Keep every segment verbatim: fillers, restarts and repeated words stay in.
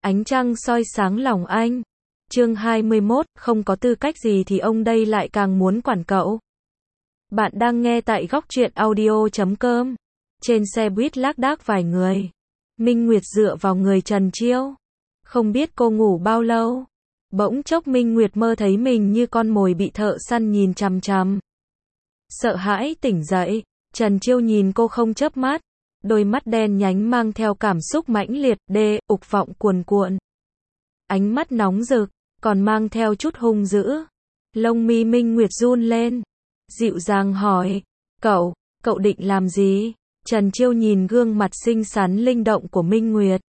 Ánh trăng soi sáng lòng anh. Chương hai mươi mốt, không có tư cách gì thì ông đây lại càng muốn quản cậu. Bạn đang nghe tại góc truyện audio chấm com. Trên xe buýt lác đác vài người. Minh Nguyệt dựa vào người Trần Chiêu. Không biết cô ngủ bao lâu. Bỗng chốc Minh Nguyệt mơ thấy mình như con mồi bị thợ săn nhìn chằm chằm. Sợ hãi tỉnh dậy, Trần Chiêu nhìn cô không chớp mắt. Đôi mắt đen nhánh mang theo cảm xúc mãnh liệt, đê, ục vọng cuồn cuộn. Ánh mắt nóng rực, còn mang theo chút hung dữ. Lông mi Minh Nguyệt run lên. Dịu dàng hỏi, cậu, cậu định làm gì? Trần Chiêu nhìn gương mặt xinh xắn linh động của Minh Nguyệt.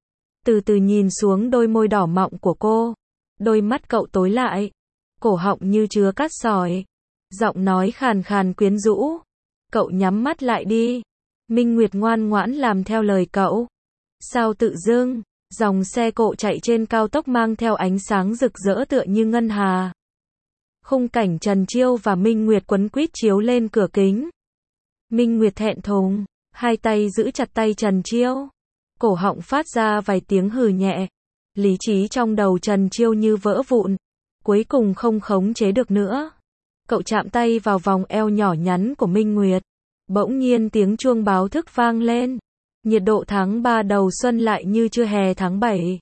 Từ từ nhìn xuống đôi môi đỏ mọng của cô. Đôi mắt cậu tối lại. Cổ họng như chứa cát sỏi. Giọng nói khàn khàn quyến rũ. Cậu nhắm mắt lại đi. Minh Nguyệt ngoan ngoãn làm theo lời cậu. Sao tự dưng, dòng xe cộ chạy trên cao tốc mang theo ánh sáng rực rỡ tựa như ngân hà. Khung cảnh Trần Chiêu và Minh Nguyệt quấn quýt chiếu lên cửa kính. Minh Nguyệt thẹn thùng, hai tay giữ chặt tay Trần Chiêu. Cổ họng phát ra vài tiếng hừ nhẹ. Lý trí trong đầu Trần Chiêu như vỡ vụn. Cuối cùng không khống chế được nữa. Cậu chạm tay vào vòng eo nhỏ nhắn của Minh Nguyệt. Bỗng nhiên tiếng chuông báo thức vang lên. Nhiệt độ tháng ba đầu xuân lại như trưa hè tháng bảy.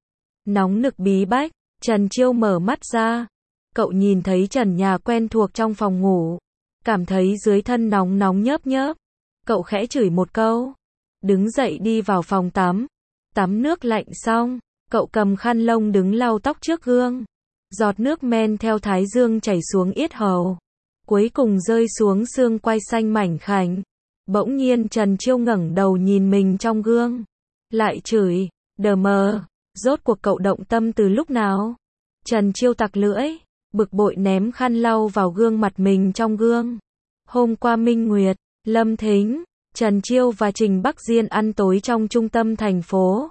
Nóng nực bí bách, Trần Chiêu mở mắt ra. Cậu nhìn thấy trần nhà quen thuộc trong phòng ngủ. Cảm thấy dưới thân nóng nóng nhớp nhớp. Cậu khẽ chửi một câu. Đứng dậy đi vào phòng tắm. Tắm nước lạnh xong, cậu cầm khăn lông đứng lau tóc trước gương. Giọt nước men theo thái dương chảy xuống yết hầu. Cuối cùng rơi xuống xương quai xanh mảnh khảnh. Bỗng nhiên Trần Chiêu ngẩng đầu nhìn mình trong gương. Lại chửi, đờ mờ, rốt cuộc cậu động tâm từ lúc nào? Trần Chiêu tặc lưỡi, bực bội ném khăn lau vào gương mặt mình trong gương. Hôm qua Minh Nguyệt, Lâm Thính, Trần Chiêu và Trình Bắc Diên ăn tối trong trung tâm thành phố.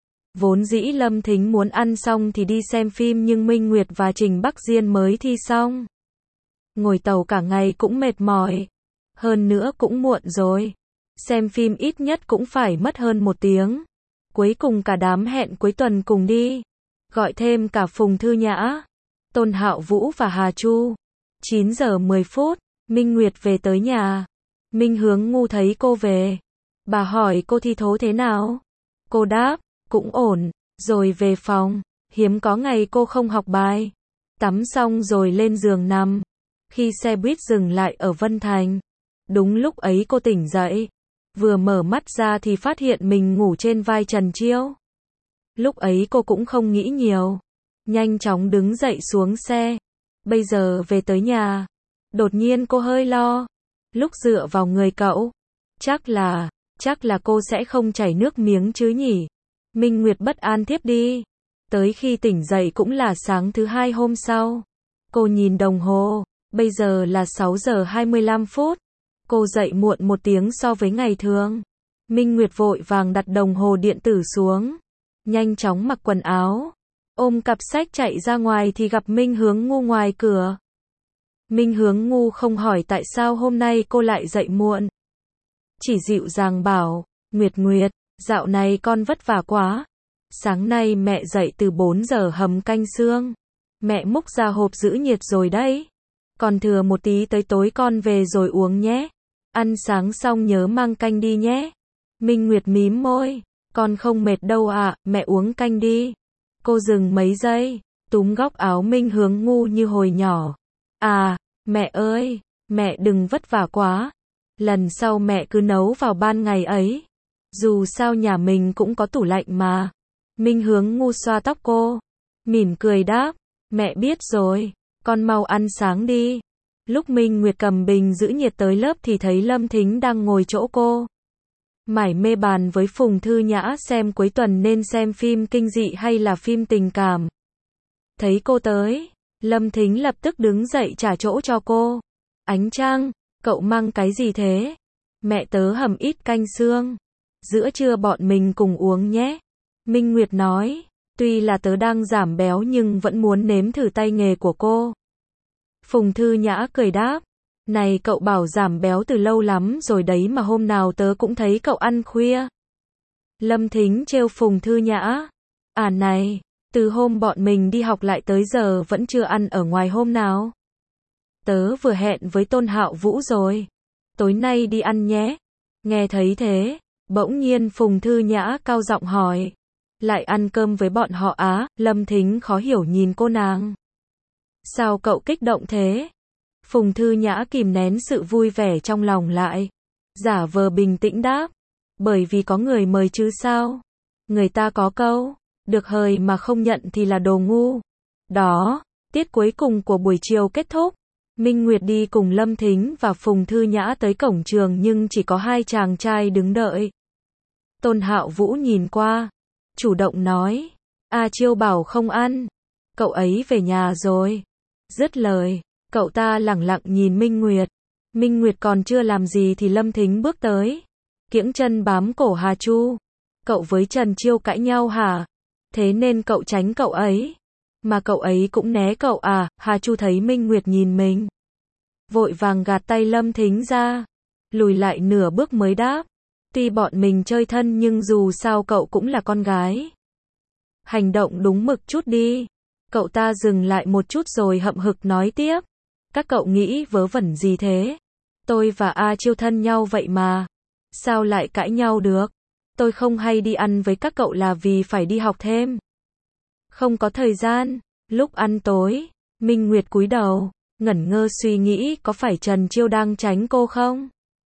Vốn dĩ Lâm Thính muốn ăn xong thì đi xem phim nhưng Minh Nguyệt và Trình Bắc Diên mới thi xong. Ngồi tàu cả ngày cũng mệt mỏi. Hơn nữa cũng muộn rồi. Xem phim ít nhất cũng phải mất hơn một tiếng. Cuối cùng cả đám hẹn cuối tuần cùng đi. Gọi thêm cả Phùng Thư Nhã, Tôn Hạo Vũ và Hà Chu. chín giờ mười phút, Minh Nguyệt về tới nhà. Minh Hướng Ngu thấy cô về. Bà hỏi cô thi thố thế nào? Cô đáp, cũng ổn, rồi về phòng. Hiếm có ngày cô không học bài. Tắm xong rồi lên giường nằm. Khi xe buýt dừng lại ở Vân Thành. Đúng lúc ấy cô tỉnh dậy. Vừa mở mắt ra thì phát hiện mình ngủ trên vai Trần Chiêu. Lúc ấy cô cũng không nghĩ nhiều. Nhanh chóng đứng dậy xuống xe. Bây giờ về tới nhà. Đột nhiên cô hơi lo. Lúc dựa vào người cậu. Chắc là, chắc là cô sẽ không chảy nước miếng chứ nhỉ. Minh Nguyệt bất an thiếp đi. Tới khi tỉnh dậy cũng là sáng thứ hai hôm sau. Cô nhìn đồng hồ. Bây giờ là sáu giờ hai mươi lăm phút. Cô dậy muộn một tiếng so với ngày thường. Minh Nguyệt vội vàng đặt đồng hồ điện tử xuống. Nhanh chóng mặc quần áo. Ôm cặp sách chạy ra ngoài thì gặp Minh Hướng Ngu ngoài cửa. Minh Hướng Ngu không hỏi tại sao hôm nay cô lại dậy muộn. Chỉ dịu dàng bảo, Nguyệt Nguyệt, dạo này con vất vả quá. Sáng nay mẹ dậy từ bốn giờ hầm canh xương. Mẹ múc ra hộp giữ nhiệt rồi đấy. Còn thừa một tí tới tối con về rồi uống nhé. Ăn sáng xong nhớ mang canh đi nhé. Minh Nguyệt mím môi. Con không mệt đâu ạ, mẹ uống canh đi. Cô dừng mấy giây, túm góc áo Minh Hướng Ngu như hồi nhỏ. À, mẹ ơi, mẹ đừng vất vả quá. Lần sau mẹ cứ nấu vào ban ngày ấy. Dù sao nhà mình cũng có tủ lạnh mà. Minh Hướng Ngu xoa tóc cô. Mỉm cười đáp, mẹ biết rồi. Con mau ăn sáng đi. Lúc Minh Nguyệt cầm bình giữ nhiệt tới lớp thì thấy Lâm Thính đang ngồi chỗ cô. Mải mê bàn với Phùng Thư Nhã xem cuối tuần nên xem phim kinh dị hay là phim tình cảm. Thấy cô tới, Lâm Thính lập tức đứng dậy trả chỗ cho cô. Ánh Trăng, cậu mang cái gì thế? Mẹ tớ hầm ít canh xương. Giữa trưa bọn mình cùng uống nhé. Minh Nguyệt nói, tuy là tớ đang giảm béo nhưng vẫn muốn nếm thử tay nghề của cô. Phùng Thư Nhã cười đáp, này cậu bảo giảm béo từ lâu lắm rồi đấy mà hôm nào tớ cũng thấy cậu ăn khuya. Lâm Thính trêu Phùng Thư Nhã, À này, từ hôm bọn mình đi học lại tới giờ vẫn chưa ăn ở ngoài hôm nào. Tớ vừa hẹn với Tôn Hạo Vũ rồi. Tối nay đi ăn nhé. Nghe thấy thế, bỗng nhiên Phùng Thư Nhã cao giọng hỏi. Lại ăn cơm với bọn họ á? Lâm Thính khó hiểu nhìn cô nàng. Sao cậu kích động thế? Phùng Thư Nhã kìm nén sự vui vẻ trong lòng lại. Giả vờ bình tĩnh đáp. Bởi vì có người mời chứ sao? Người ta có câu, được hời mà không nhận thì là đồ ngu. Đó, tiết cuối cùng của buổi chiều kết thúc. Minh Nguyệt đi cùng Lâm Thính và Phùng Thư Nhã tới cổng trường nhưng chỉ có hai chàng trai đứng đợi. Tôn Hạo Vũ nhìn qua, chủ động nói, A Chiêu bảo không ăn, cậu ấy về nhà rồi. Dứt lời, cậu ta lẳng lặng nhìn Minh Nguyệt. Minh Nguyệt còn chưa làm gì thì Lâm Thính bước tới, kiễng chân bám cổ Hà Chu. Cậu với Trần Chiêu cãi nhau hả? Thế nên cậu tránh cậu ấy. Mà cậu ấy cũng né cậu à? Hà Chu thấy Minh Nguyệt nhìn mình, vội vàng gạt tay Lâm Thính ra, lùi lại nửa bước mới đáp. Tuy bọn mình chơi thân nhưng dù sao cậu cũng là con gái. Hành động đúng mực chút đi. Cậu ta dừng lại một chút rồi hậm hực nói tiếp. Các cậu nghĩ vớ vẩn gì thế? Tôi và A Chiêu thân nhau vậy mà. Sao lại cãi nhau được? Tôi không hay đi ăn với các cậu là vì phải đi học thêm. Không có thời gian. Lúc ăn tối, Minh Nguyệt cúi đầu, ngẩn ngơ suy nghĩ có phải Trần Chiêu đang tránh cô không?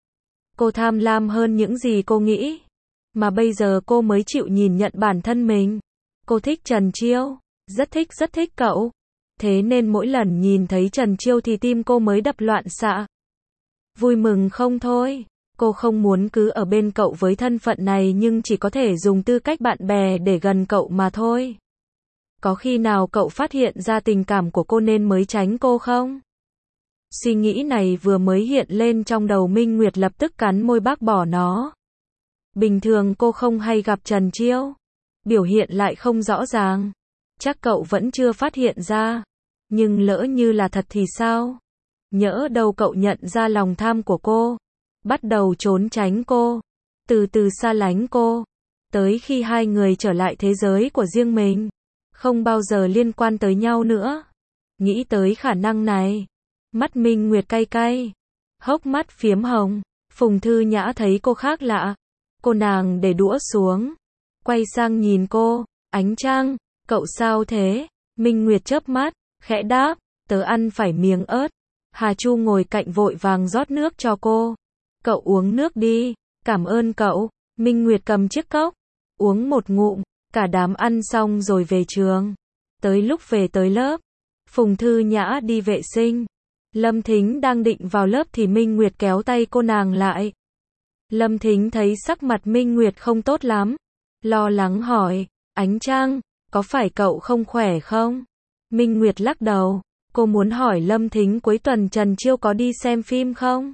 Cô tham lam hơn những gì cô nghĩ. Mà bây giờ cô mới chịu nhìn nhận bản thân mình. Cô thích Trần Chiêu, rất thích rất thích cậu. Thế nên mỗi lần nhìn thấy Trần Chiêu thì tim cô mới đập loạn xạ. Vui mừng không thôi. Cô không muốn cứ ở bên cậu với thân phận này nhưng chỉ có thể dùng tư cách bạn bè để gần cậu mà thôi. Có khi nào cậu phát hiện ra tình cảm của cô nên mới tránh cô không? Suy nghĩ này vừa mới hiện lên trong đầu Minh Nguyệt lập tức cắn môi bác bỏ nó. Bình thường cô không hay gặp Trần Chiêu. Biểu hiện lại không rõ ràng. Chắc cậu vẫn chưa phát hiện ra. Nhưng lỡ như là thật thì sao? Nhỡ đâu cậu nhận ra lòng tham của cô. Bắt đầu trốn tránh cô. Từ từ xa lánh cô. Tới khi hai người trở lại thế giới của riêng mình. Không bao giờ liên quan tới nhau nữa. Nghĩ tới khả năng này. Mắt Minh Nguyệt cay cay. Hốc mắt phiếm hồng. Phùng Thư Nhã thấy cô khác lạ. Cô nàng để đũa xuống. Quay sang nhìn cô. Ánh Trăng, cậu sao thế? Minh Nguyệt chớp mắt, khẽ đáp. Tớ ăn phải miếng ớt. Hà Chu ngồi cạnh vội vàng rót nước cho cô. Cậu uống nước đi. Cảm ơn cậu. Minh Nguyệt cầm chiếc cốc. Uống một ngụm. Cả đám ăn xong rồi về trường. Tới lúc về tới lớp. Phùng Thư Nhã đi vệ sinh. Lâm Thính đang định vào lớp thì Minh Nguyệt kéo tay cô nàng lại. Lâm Thính thấy sắc mặt Minh Nguyệt không tốt lắm. Lo lắng hỏi. Ánh Trăng, có phải cậu không khỏe không? Minh Nguyệt lắc đầu. Cô muốn hỏi Lâm Thính cuối tuần Trần Chiêu có đi xem phim không?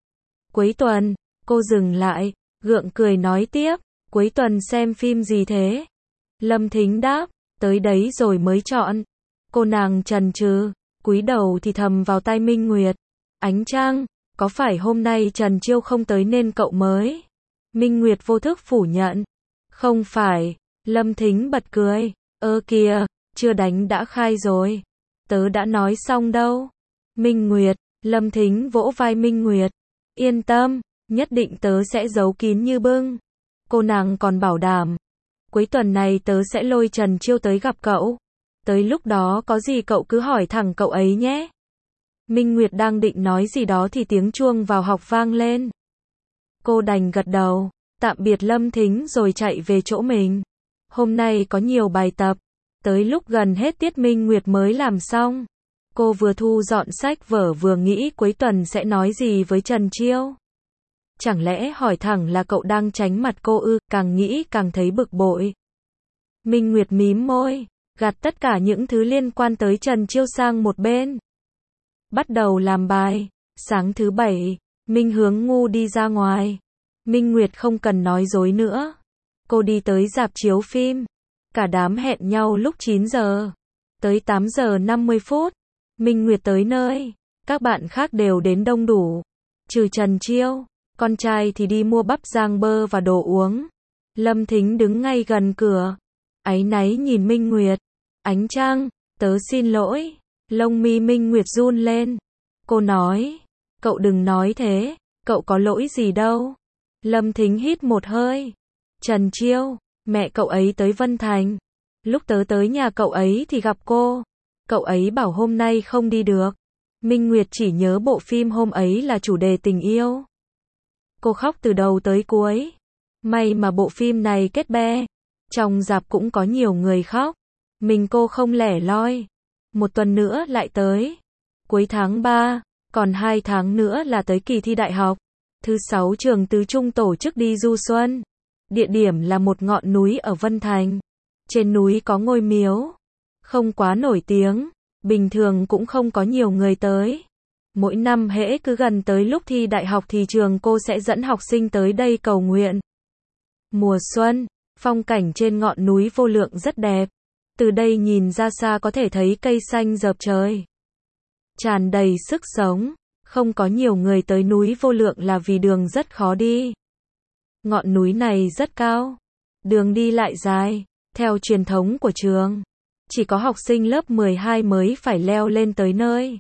Cuối tuần, cô dừng lại, gượng cười nói tiếp. Cuối tuần xem phim gì thế? Lâm Thính đáp. Tới đấy rồi mới chọn. Cô nàng chần chừ, cúi đầu thì thầm vào tai Minh Nguyệt. Ánh Trăng, có phải hôm nay Trần Chiêu không tới nên cậu mới? Minh Nguyệt vô thức phủ nhận. Không phải. Lâm Thính bật cười. Ơ kìa, chưa đánh đã khai rồi. Tớ đã nói xong đâu. Minh Nguyệt, Lâm Thính vỗ vai Minh Nguyệt. Yên tâm, nhất định tớ sẽ giấu kín như bưng. Cô nàng còn bảo đảm. Cuối tuần này tớ sẽ lôi Trần Chiêu tới gặp cậu. Tới lúc đó có gì cậu cứ hỏi thẳng cậu ấy nhé. Minh Nguyệt đang định nói gì đó thì tiếng chuông vào học vang lên. Cô đành gật đầu, tạm biệt Lâm Thính rồi chạy về chỗ mình. Hôm nay có nhiều bài tập. Tới lúc gần hết tiết Minh Nguyệt mới làm xong. Cô vừa thu dọn sách vở vừa nghĩ cuối tuần sẽ nói gì với Trần Chiêu. Chẳng lẽ hỏi thẳng là cậu đang tránh mặt cô ư? Càng nghĩ càng thấy bực bội. Minh Nguyệt mím môi, gạt tất cả những thứ liên quan tới Trần Chiêu sang một bên. Bắt đầu làm bài. Sáng thứ bảy, Minh Hướng Ngu đi ra ngoài. Minh Nguyệt không cần nói dối nữa. Cô đi tới rạp chiếu phim. Cả đám hẹn nhau lúc chín giờ. Tới tám giờ năm mươi phút. Minh Nguyệt tới nơi. Các bạn khác đều đến đông đủ. Trừ Trần Chiêu. Con trai thì đi mua bắp rang bơ và đồ uống. Lâm Thính đứng ngay gần cửa. áy náy nhìn Minh Nguyệt. Ánh Trăng, tớ xin lỗi. Lông mi Minh Nguyệt run lên. Cô nói, cậu đừng nói thế, cậu có lỗi gì đâu. Lâm Thính hít một hơi. Trần Chiêu, mẹ cậu ấy tới Vân Thành. Lúc tớ tới nhà cậu ấy thì gặp cô. Cậu ấy bảo hôm nay không đi được. Minh Nguyệt chỉ nhớ bộ phim hôm ấy là chủ đề tình yêu. Cô khóc từ đầu tới cuối. May mà bộ phim này kết be. Trong rạp cũng có nhiều người khóc. Mình cô không lẻ loi. Một tuần nữa lại tới. Cuối tháng ba, còn hai tháng nữa là tới kỳ thi đại học. Thứ sáu trường tứ trung tổ chức đi du xuân. Địa điểm là một ngọn núi ở Vân Thành. Trên núi có ngôi miếu. Không quá nổi tiếng. Bình thường cũng không có nhiều người tới. Mỗi năm hễ cứ gần tới lúc thi đại học thì trường cô sẽ dẫn học sinh tới đây cầu nguyện. Mùa xuân, phong cảnh trên ngọn núi Vô Lượng rất đẹp. Từ đây nhìn ra xa có thể thấy cây xanh rợp trời. Tràn đầy sức sống. Không có nhiều người tới núi Vô Lượng là vì đường rất khó đi. Ngọn núi này rất cao. Đường đi lại dài. Theo truyền thống của trường, chỉ có học sinh lớp mười hai mới phải leo lên tới nơi.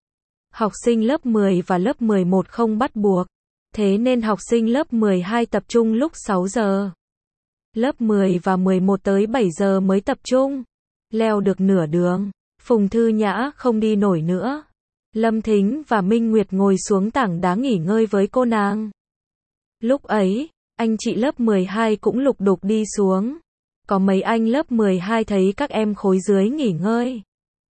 Học sinh lớp mười và lớp mười một không bắt buộc. Thế nên học sinh lớp mười hai tập trung lúc sáu giờ. Lớp mười và mười một tới bảy giờ mới tập trung. Leo được nửa đường, Phùng Thư Nhã không đi nổi nữa. Lâm Thính và Minh Nguyệt ngồi xuống tảng đá nghỉ ngơi với cô nàng. Lúc ấy, anh chị lớp mười hai cũng lục đục đi xuống. Có mấy anh lớp mười hai thấy các em khối dưới nghỉ ngơi.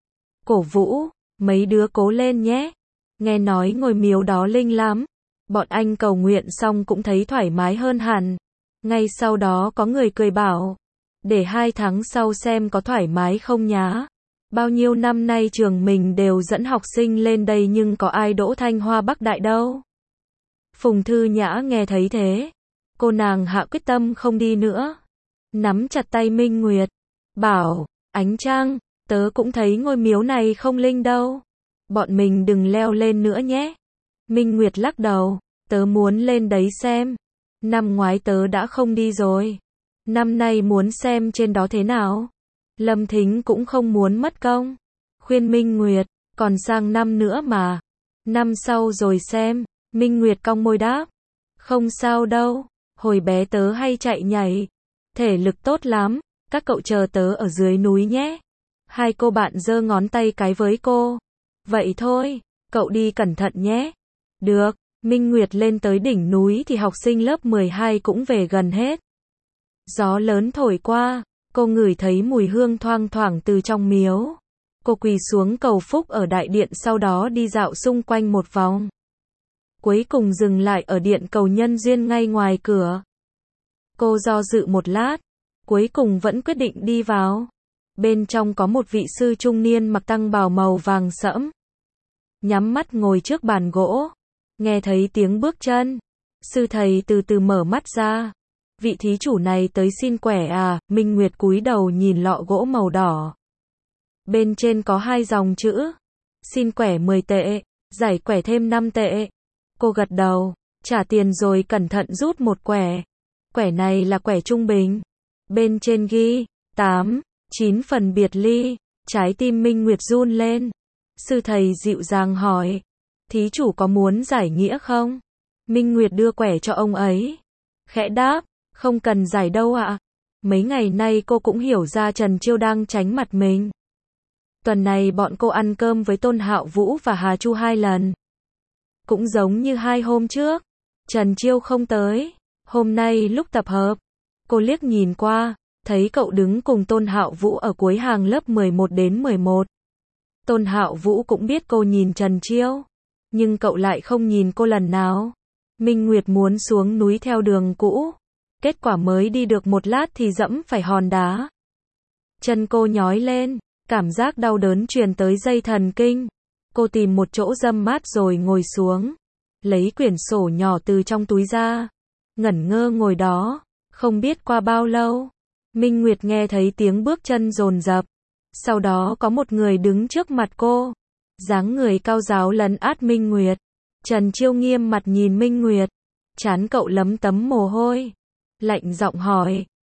Cổ vũ, mấy đứa cố lên nhé. Nghe nói ngôi miếu đó linh lắm. Bọn anh cầu nguyện xong cũng thấy thoải mái hơn hẳn. Ngay sau đó có người cười bảo, để hai tháng sau xem có thoải mái không nhá. Bao nhiêu năm nay trường mình đều dẫn học sinh lên đây nhưng có ai đỗ Thanh Hoa Bắc Đại đâu. Phùng Thư Nhã nghe thấy thế. Cô nàng hạ quyết tâm không đi nữa. Nắm chặt tay Minh Nguyệt. Bảo, Ánh Trăng, tớ cũng thấy ngôi miếu này không linh đâu. Bọn mình đừng leo lên nữa nhé. Minh Nguyệt lắc đầu. Tớ muốn lên đấy xem. Năm ngoái tớ đã không đi rồi. Năm nay muốn xem trên đó thế nào. Lâm Thính cũng không muốn mất công. Khuyên Minh Nguyệt, còn sang năm nữa mà. Năm sau rồi xem. Minh Nguyệt cong môi đáp. Không sao đâu. Hồi bé tớ hay chạy nhảy. Thể lực tốt lắm. Các cậu chờ tớ ở dưới núi nhé. Hai cô bạn giơ ngón tay cái với cô. Vậy thôi. Cậu đi cẩn thận nhé. Được. Minh Nguyệt lên tới đỉnh núi thì học sinh lớp mười hai cũng về gần hết. Gió lớn thổi qua, cô ngửi thấy mùi hương thoang thoảng từ trong miếu. Cô quỳ xuống cầu phúc ở đại điện sau đó đi dạo xung quanh một vòng. Cuối cùng dừng lại ở điện cầu nhân duyên ngay ngoài cửa. Cô do dự một lát, cuối cùng vẫn quyết định đi vào. Bên trong có một vị sư trung niên mặc tăng bào màu vàng sẫm. Nhắm mắt ngồi trước bàn gỗ. Nghe thấy tiếng bước chân, sư thầy từ từ mở mắt ra. Vị thí chủ này tới xin quẻ à? Minh Nguyệt cúi đầu nhìn lọ gỗ màu đỏ. Bên trên có hai dòng chữ. Xin quẻ mười tệ, giải quẻ thêm năm tệ. Cô gật đầu, trả tiền rồi cẩn thận rút một quẻ. Quẻ này là quẻ trung bình. Bên trên ghi, tám, chín phần biệt ly. Trái tim Minh Nguyệt run lên. Sư thầy dịu dàng hỏi. Thí chủ có muốn giải nghĩa không? Minh Nguyệt đưa quẻ cho ông ấy. Khẽ đáp, không cần giải đâu ạ. Mấy ngày nay cô cũng hiểu ra Trần Chiêu đang tránh mặt mình. Tuần này bọn cô ăn cơm với Tôn Hạo Vũ và Hà Chu hai lần. Cũng giống như hai hôm trước. Trần Chiêu không tới. Hôm nay lúc tập hợp, cô liếc nhìn qua, thấy cậu đứng cùng Tôn Hạo Vũ ở cuối hàng lớp mười một đến mười một. Tôn Hạo Vũ cũng biết cô nhìn Trần Chiêu. Nhưng cậu lại không nhìn cô lần nào. Minh Nguyệt muốn xuống núi theo đường cũ. Kết quả mới đi được một lát thì dẫm phải hòn đá. Chân cô nhói lên, cảm giác đau đớn truyền tới dây thần kinh. Cô tìm một chỗ râm mát rồi ngồi xuống. Lấy quyển sổ nhỏ từ trong túi ra. Ngẩn ngơ ngồi đó. Không biết qua bao lâu. Minh Nguyệt nghe thấy tiếng bước chân dồn dập. Sau đó có một người đứng trước mặt cô. Dáng người cao ráo lấn át Minh Nguyệt. Trần Chiêu nghiêm mặt nhìn Minh Nguyệt. Trán cậu lấm tấm mồ hôi. Lạnh giọng hỏi.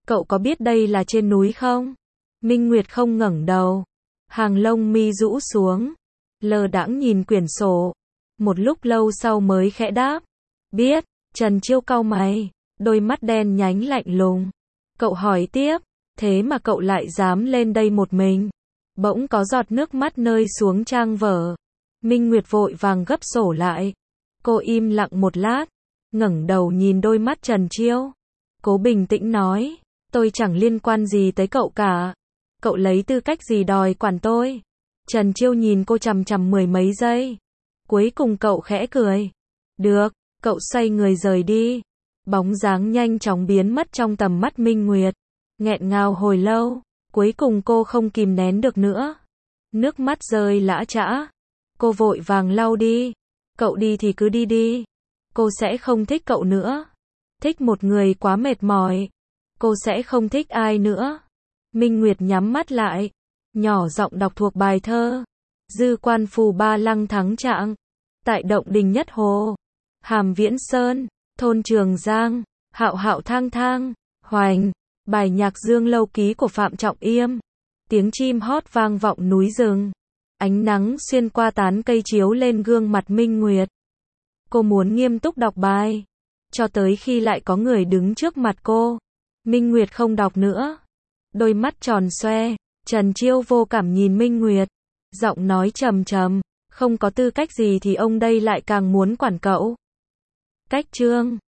Cậu có biết đây là trên núi không? Minh Nguyệt không ngẩng đầu. Hàng lông mi rũ xuống. Lờ đãng nhìn quyển sổ. Một lúc lâu sau mới khẽ đáp. Biết. Trần Chiêu cau mày. Đôi mắt đen nhánh lạnh lùng. Cậu hỏi tiếp. Thế mà cậu lại dám lên đây một mình. Bỗng có giọt nước mắt rơi xuống trang vở. Minh Nguyệt vội vàng gấp sổ lại. Cô im lặng một lát. Ngẩng đầu nhìn đôi mắt Trần Chiêu. Cố bình tĩnh nói. Tôi chẳng liên quan gì tới cậu cả. Cậu lấy tư cách gì đòi quản tôi? Trần Chiêu nhìn cô chằm chằm mười mấy giây. Cuối cùng cậu khẽ cười. Được, cậu xoay người rời đi. Bóng dáng nhanh chóng biến mất trong tầm mắt Minh Nguyệt. Nghẹn ngào hồi lâu, cuối cùng cô không kìm nén được nữa. Nước mắt rơi lã chã. Cô vội vàng lau đi. Cậu đi thì cứ đi đi. Cô sẽ không thích cậu nữa. Thích một người quá mệt mỏi. Cô sẽ không thích ai nữa. Minh Nguyệt nhắm mắt lại. Nhỏ giọng đọc thuộc bài thơ. Dư quan phù ba lăng thắng trạng. Tại động đình nhất hồ. Hàm Viễn Sơn. Thôn Trường Giang. Hạo hạo thang thang. Hoành. Bài nhạc Dương Lâu Ký của Phạm Trọng Yêm. Tiếng chim hót vang vọng núi rừng. Ánh nắng xuyên qua tán cây chiếu lên gương mặt Minh Nguyệt. Cô muốn nghiêm túc đọc bài. Cho tới khi lại có người đứng trước mặt cô. Minh Nguyệt không đọc nữa. Đôi mắt tròn xoe. Trần Chiêu vô cảm nhìn Minh Nguyệt. Giọng nói trầm trầm. Không có tư cách gì thì ông đây lại càng muốn quản cậu. Cách chương